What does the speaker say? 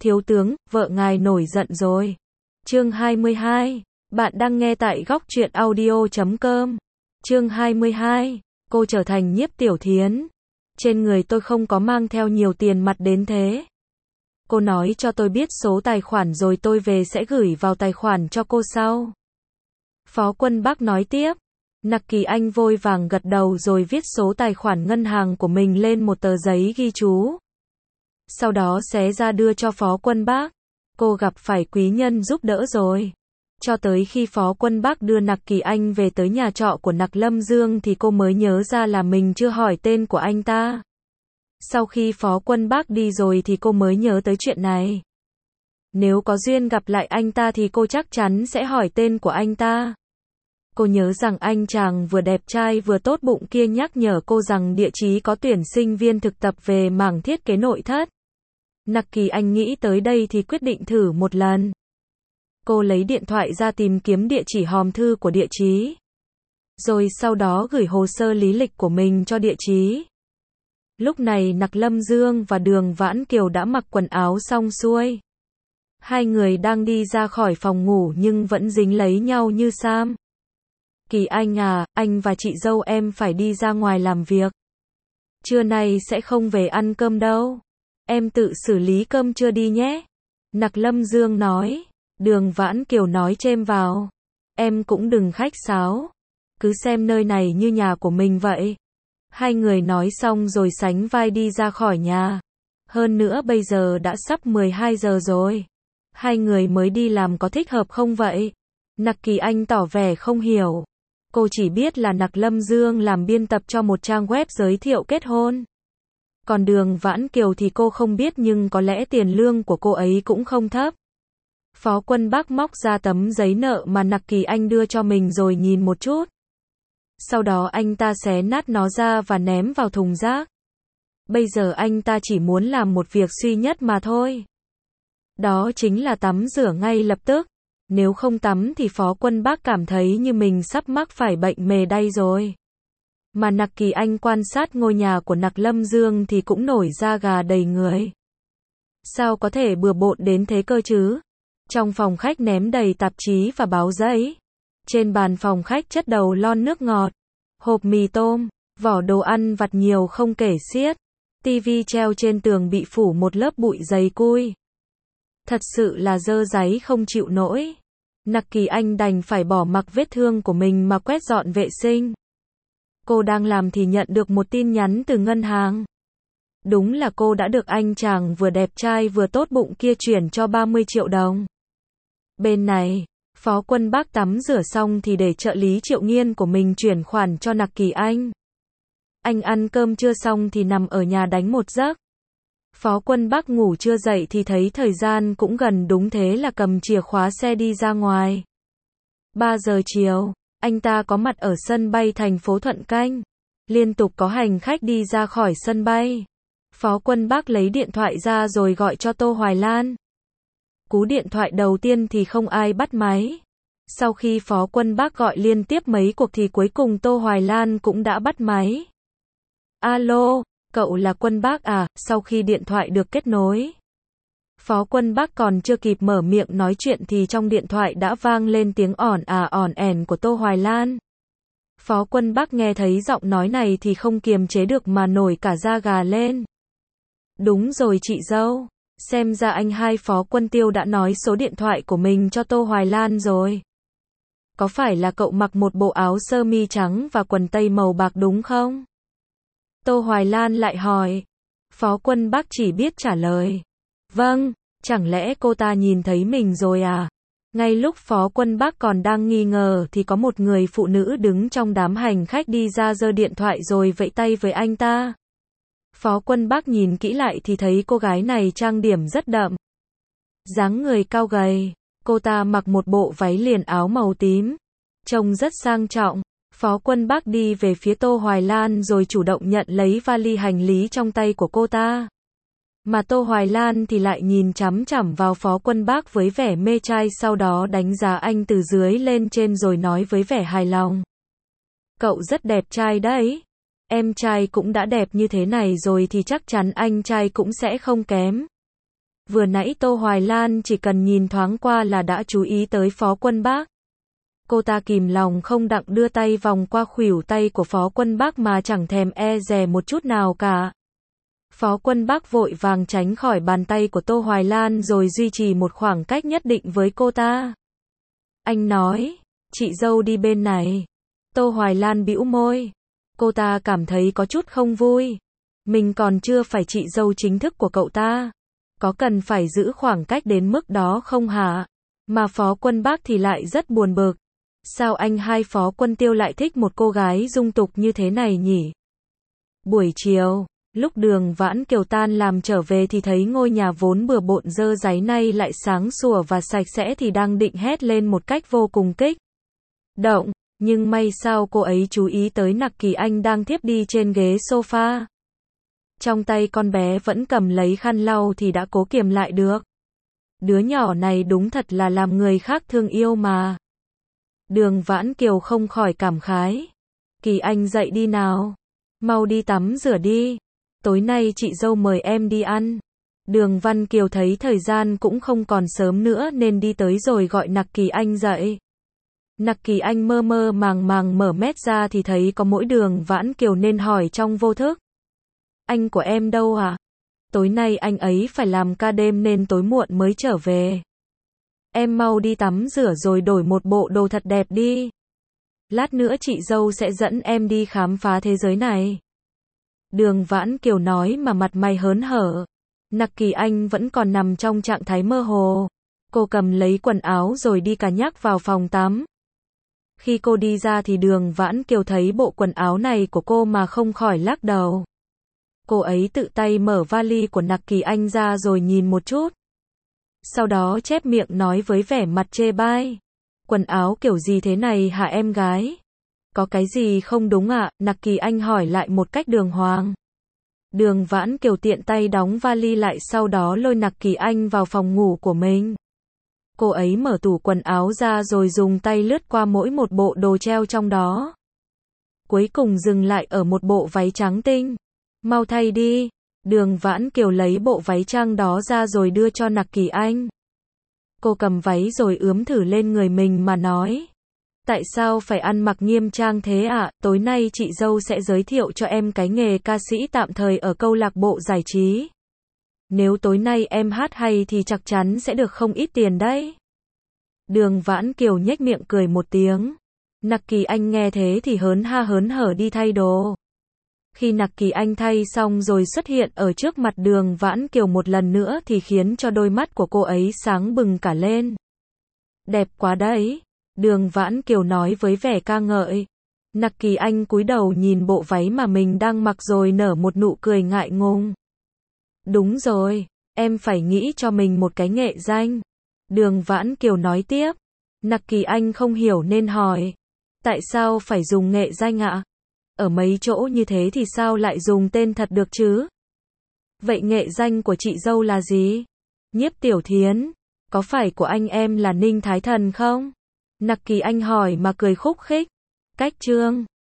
Thiếu tướng, vợ ngài nổi giận rồi. Chương 22. Bạn đang nghe tại góc truyện audio.com. Chương 22. Cô trở thành Nhiếp Tiểu Thiến. Trên người tôi không có mang theo nhiều tiền mặt đến thế. Cô nói cho tôi biết số tài khoản rồi tôi về sẽ gửi vào tài khoản cho cô sau. Phó Quân Bác nói tiếp. Nặc Kỳ Anh vội vàng gật đầu rồi viết số tài khoản ngân hàng của mình lên một tờ giấy ghi chú. Sau đó xé ra đưa cho Phó Quân Bác. Cô gặp phải quý nhân giúp đỡ rồi. Cho tới khi Phó Quân Bác đưa Nặc Kỳ Anh về tới nhà trọ của Nặc Lâm Dương thì cô mới nhớ ra là mình chưa hỏi tên của anh ta. Sau khi Phó Quân Bác đi rồi thì cô mới nhớ tới chuyện này. Nếu có duyên gặp lại anh ta thì cô chắc chắn sẽ hỏi tên của anh ta. Cô nhớ rằng anh chàng vừa đẹp trai vừa tốt bụng kia nhắc nhở cô rằng địa chí có tuyển sinh viên thực tập về mảng thiết kế nội thất. Nặc Kỳ Anh nghĩ tới đây thì quyết định thử một lần. Cô lấy điện thoại ra tìm kiếm địa chỉ hòm thư của địa chí. Rồi sau đó gửi hồ sơ lý lịch của mình cho địa chí. Lúc này Nặc Lâm Dương và Đường Vãn Kiều đã mặc quần áo xong xuôi. Hai người đang đi ra khỏi phòng ngủ nhưng vẫn dính lấy nhau như sam. Kỳ Anh à, anh và chị dâu em phải đi ra ngoài làm việc. Trưa nay sẽ không về ăn cơm đâu. Em tự xử lý cơm trưa đi nhé. Nặc Lâm Dương nói. Đường Vãn Kiều nói chêm vào. Em cũng đừng khách sáo. Cứ xem nơi này như nhà của mình vậy. Hai người nói xong rồi sánh vai đi ra khỏi nhà. Hơn nữa bây giờ đã sắp 12 giờ rồi. Hai người mới đi làm có thích hợp không vậy? Nặc Kỳ Anh tỏ vẻ không hiểu. Cô chỉ biết là Nặc Lâm Dương làm biên tập cho một trang web giới thiệu kết hôn. Còn Đường Vãn Kiều thì cô không biết nhưng có lẽ tiền lương của cô ấy cũng không thấp. Phó Quân Bác móc ra tấm giấy nợ mà Nặc Kỳ Anh đưa cho mình rồi nhìn một chút. Sau đó anh ta xé nát nó ra và ném vào thùng rác. Bây giờ anh ta chỉ muốn làm một việc duy nhất mà thôi. Đó chính là tắm rửa ngay lập tức. Nếu không tắm thì Phó Quân Bác cảm thấy như mình sắp mắc phải bệnh mề đay rồi. Mà Nặc Kỳ Anh quan sát ngôi nhà của Nặc Lâm Dương thì cũng nổi da gà đầy người. Sao có thể bừa bộn đến thế cơ chứ? Trong phòng khách ném đầy tạp chí và báo giấy. Trên bàn phòng khách chất đầu lon nước ngọt, hộp mì tôm, vỏ đồ ăn vặt nhiều không kể xiết. Tivi treo trên tường bị phủ một lớp bụi dày cui. Thật sự là dơ dáy không chịu nổi. Nặc Kỳ Anh đành phải bỏ mặc vết thương của mình mà quét dọn vệ sinh. Cô đang làm thì nhận được một tin nhắn từ ngân hàng. Đúng là cô đã được anh chàng vừa đẹp trai vừa tốt bụng kia chuyển cho 30 triệu đồng. Bên này, Phó Quân Bác tắm rửa xong thì để trợ lý Triệu Nghiên của mình chuyển khoản cho Nặc Kỳ Anh. Anh ăn cơm trưa xong thì nằm ở nhà đánh một giấc. Phó Quân Bác ngủ chưa dậy thì thấy thời gian cũng gần, đúng thế là cầm chìa khóa xe đi ra ngoài. 3 giờ chiều, anh ta có mặt ở sân bay thành phố Thuận Canh. Liên tục có hành khách đi ra khỏi sân bay. Phó Quân Bác lấy điện thoại ra rồi gọi cho Tô Hoài Lan. Cú điện thoại đầu tiên thì không ai bắt máy. Sau khi Phó Quân Bác gọi liên tiếp mấy cuộc thì cuối cùng Tô Hoài Lan cũng đã bắt máy. Alo, cậu là Quân Bác à? Sau khi điện thoại được kết nối, Phó Quân Bác còn chưa kịp mở miệng nói chuyện thì trong điện thoại đã vang lên tiếng ỏn ẻn của Tô Hoài Lan. Phó Quân Bác nghe thấy giọng nói này thì không kiềm chế được mà nổi cả da gà lên. Đúng rồi chị dâu, xem ra anh hai Phó Quân Tiêu đã nói số điện thoại của mình cho Tô Hoài Lan rồi. Có phải là cậu mặc một bộ áo sơ mi trắng và quần tây màu bạc đúng không? Tô Hoài Lan lại hỏi. Phó Quân Bác chỉ biết trả lời. Vâng, chẳng lẽ cô ta nhìn thấy mình rồi à? Ngay lúc Phó Quân Bác còn đang nghi ngờ thì có một người phụ nữ đứng trong đám hành khách đi ra giơ điện thoại rồi vẫy tay với anh ta. Phó Quân Bác nhìn kỹ lại thì thấy cô gái này trang điểm rất đậm. Dáng người cao gầy, cô ta mặc một bộ váy liền áo màu tím, trông rất sang trọng. Phó Quân Bác đi về phía Tô Hoài Lan rồi chủ động nhận lấy vali hành lý trong tay của cô ta. Mà Tô Hoài Lan thì lại nhìn chằm chằm vào Phó Quân Bác với vẻ mê trai, sau đó đánh giá anh từ dưới lên trên rồi nói với vẻ hài lòng. Cậu rất đẹp trai đấy. Em trai cũng đã đẹp như thế này rồi thì chắc chắn anh trai cũng sẽ không kém. Vừa nãy Tô Hoài Lan chỉ cần nhìn thoáng qua là đã chú ý tới Phó Quân Bác. Cô ta kìm lòng không đặng đưa tay vòng qua khuỷu tay của Phó Quân Bác mà chẳng thèm e dè một chút nào cả. Phó Quân Bác vội vàng tránh khỏi bàn tay của Tô Hoài Lan rồi duy trì một khoảng cách nhất định với cô ta. Anh nói, chị dâu đi bên này. Tô Hoài Lan bĩu môi. Cô ta cảm thấy có chút không vui. Mình còn chưa phải chị dâu chính thức của cậu ta. Có cần phải giữ khoảng cách đến mức đó không hả? Mà Phó Quân Bác thì lại rất buồn bực. Sao anh hai Phó Quân Tiêu lại thích một cô gái dung tục như thế này nhỉ? Buổi chiều, lúc Đường Vãn Kiều tan làm trở về thì thấy ngôi nhà vốn bừa bộn dơ dáy nay lại sáng sủa và sạch sẽ thì đang định hét lên một cách vô cùng kích động, nhưng may sao cô ấy chú ý tới Nặc Kỳ Anh đang thiếp đi trên ghế sofa. Trong tay con bé vẫn cầm lấy khăn lau thì đã cố kiềm lại được. Đứa nhỏ này đúng thật là làm người khác thương yêu mà. Đường Vãn Kiều không khỏi cảm khái. Kỳ Anh dậy đi nào. Mau đi tắm rửa đi. Tối nay chị dâu mời em đi ăn. Đường Văn Kiều thấy thời gian cũng không còn sớm nữa nên đi tới rồi gọi Nặc Kỳ Anh dậy. Nặc Kỳ Anh mơ mơ màng màng mở mét ra thì thấy có mỗi Đường Vãn Kiều nên hỏi trong vô thức. Anh của em đâu à? Tối nay anh ấy phải làm ca đêm nên tối muộn mới trở về. Em mau đi tắm rửa rồi đổi một bộ đồ thật đẹp đi. Lát nữa chị dâu sẽ dẫn em đi khám phá thế giới này. Đường Vãn Kiều nói mà mặt mày hớn hở. Nặc Kỳ Anh vẫn còn nằm trong trạng thái mơ hồ. Cô cầm lấy quần áo rồi đi cà nhắc vào phòng tắm. Khi cô đi ra thì Đường Vãn Kiều thấy bộ quần áo này của cô mà không khỏi lắc đầu. Cô ấy tự tay mở vali của Nặc Kỳ Anh ra rồi nhìn một chút. Sau đó chép miệng nói với vẻ mặt chê bai. Quần áo kiểu gì thế này hả em gái? Có cái gì không đúng ạ? Nặc Kỳ Anh hỏi lại một cách đường hoàng. Đường Vãn Kiều tiện tay đóng vali lại sau đó lôi Nặc Kỳ Anh vào phòng ngủ của mình. Cô ấy mở tủ quần áo ra rồi dùng tay lướt qua mỗi một bộ đồ treo trong đó. Cuối cùng dừng lại ở một bộ váy trắng tinh. Mau thay đi. Đường Vãn Kiều lấy bộ váy trắng đó ra rồi đưa cho Nặc Kỳ Anh. Cô cầm váy rồi ướm thử lên người mình mà nói. Tại sao phải ăn mặc nghiêm trang thế ạ? Tối nay chị dâu sẽ giới thiệu cho em cái nghề ca sĩ tạm thời ở câu lạc bộ giải trí. Nếu tối nay em hát hay thì chắc chắn sẽ được không ít tiền đấy. Đường Vãn Kiều nhếch miệng cười một tiếng. Nặc Kỳ Anh nghe thế thì hớn hở đi thay đồ. Khi Nặc Kỳ Anh thay xong rồi xuất hiện ở trước mặt Đường Vãn Kiều một lần nữa thì khiến cho đôi mắt của cô ấy sáng bừng cả lên. Đẹp quá đấy. Đường Vãn Kiều nói với vẻ ca ngợi. Nặc Kỳ Anh cúi đầu nhìn bộ váy mà mình đang mặc rồi nở một nụ cười ngại ngùng. Đúng rồi, em phải nghĩ cho mình một cái nghệ danh. Đường Vãn Kiều nói tiếp. Nặc Kỳ Anh không hiểu nên hỏi. Tại sao phải dùng nghệ danh ạ? Ở mấy chỗ như thế thì sao lại dùng tên thật được chứ? Vậy nghệ danh của chị dâu là gì? Nhiếp Tiểu Thiến. Có phải của anh em là Ninh Thái Thần không? Nặc Kỳ Anh hỏi mà cười khúc khích. Cách chương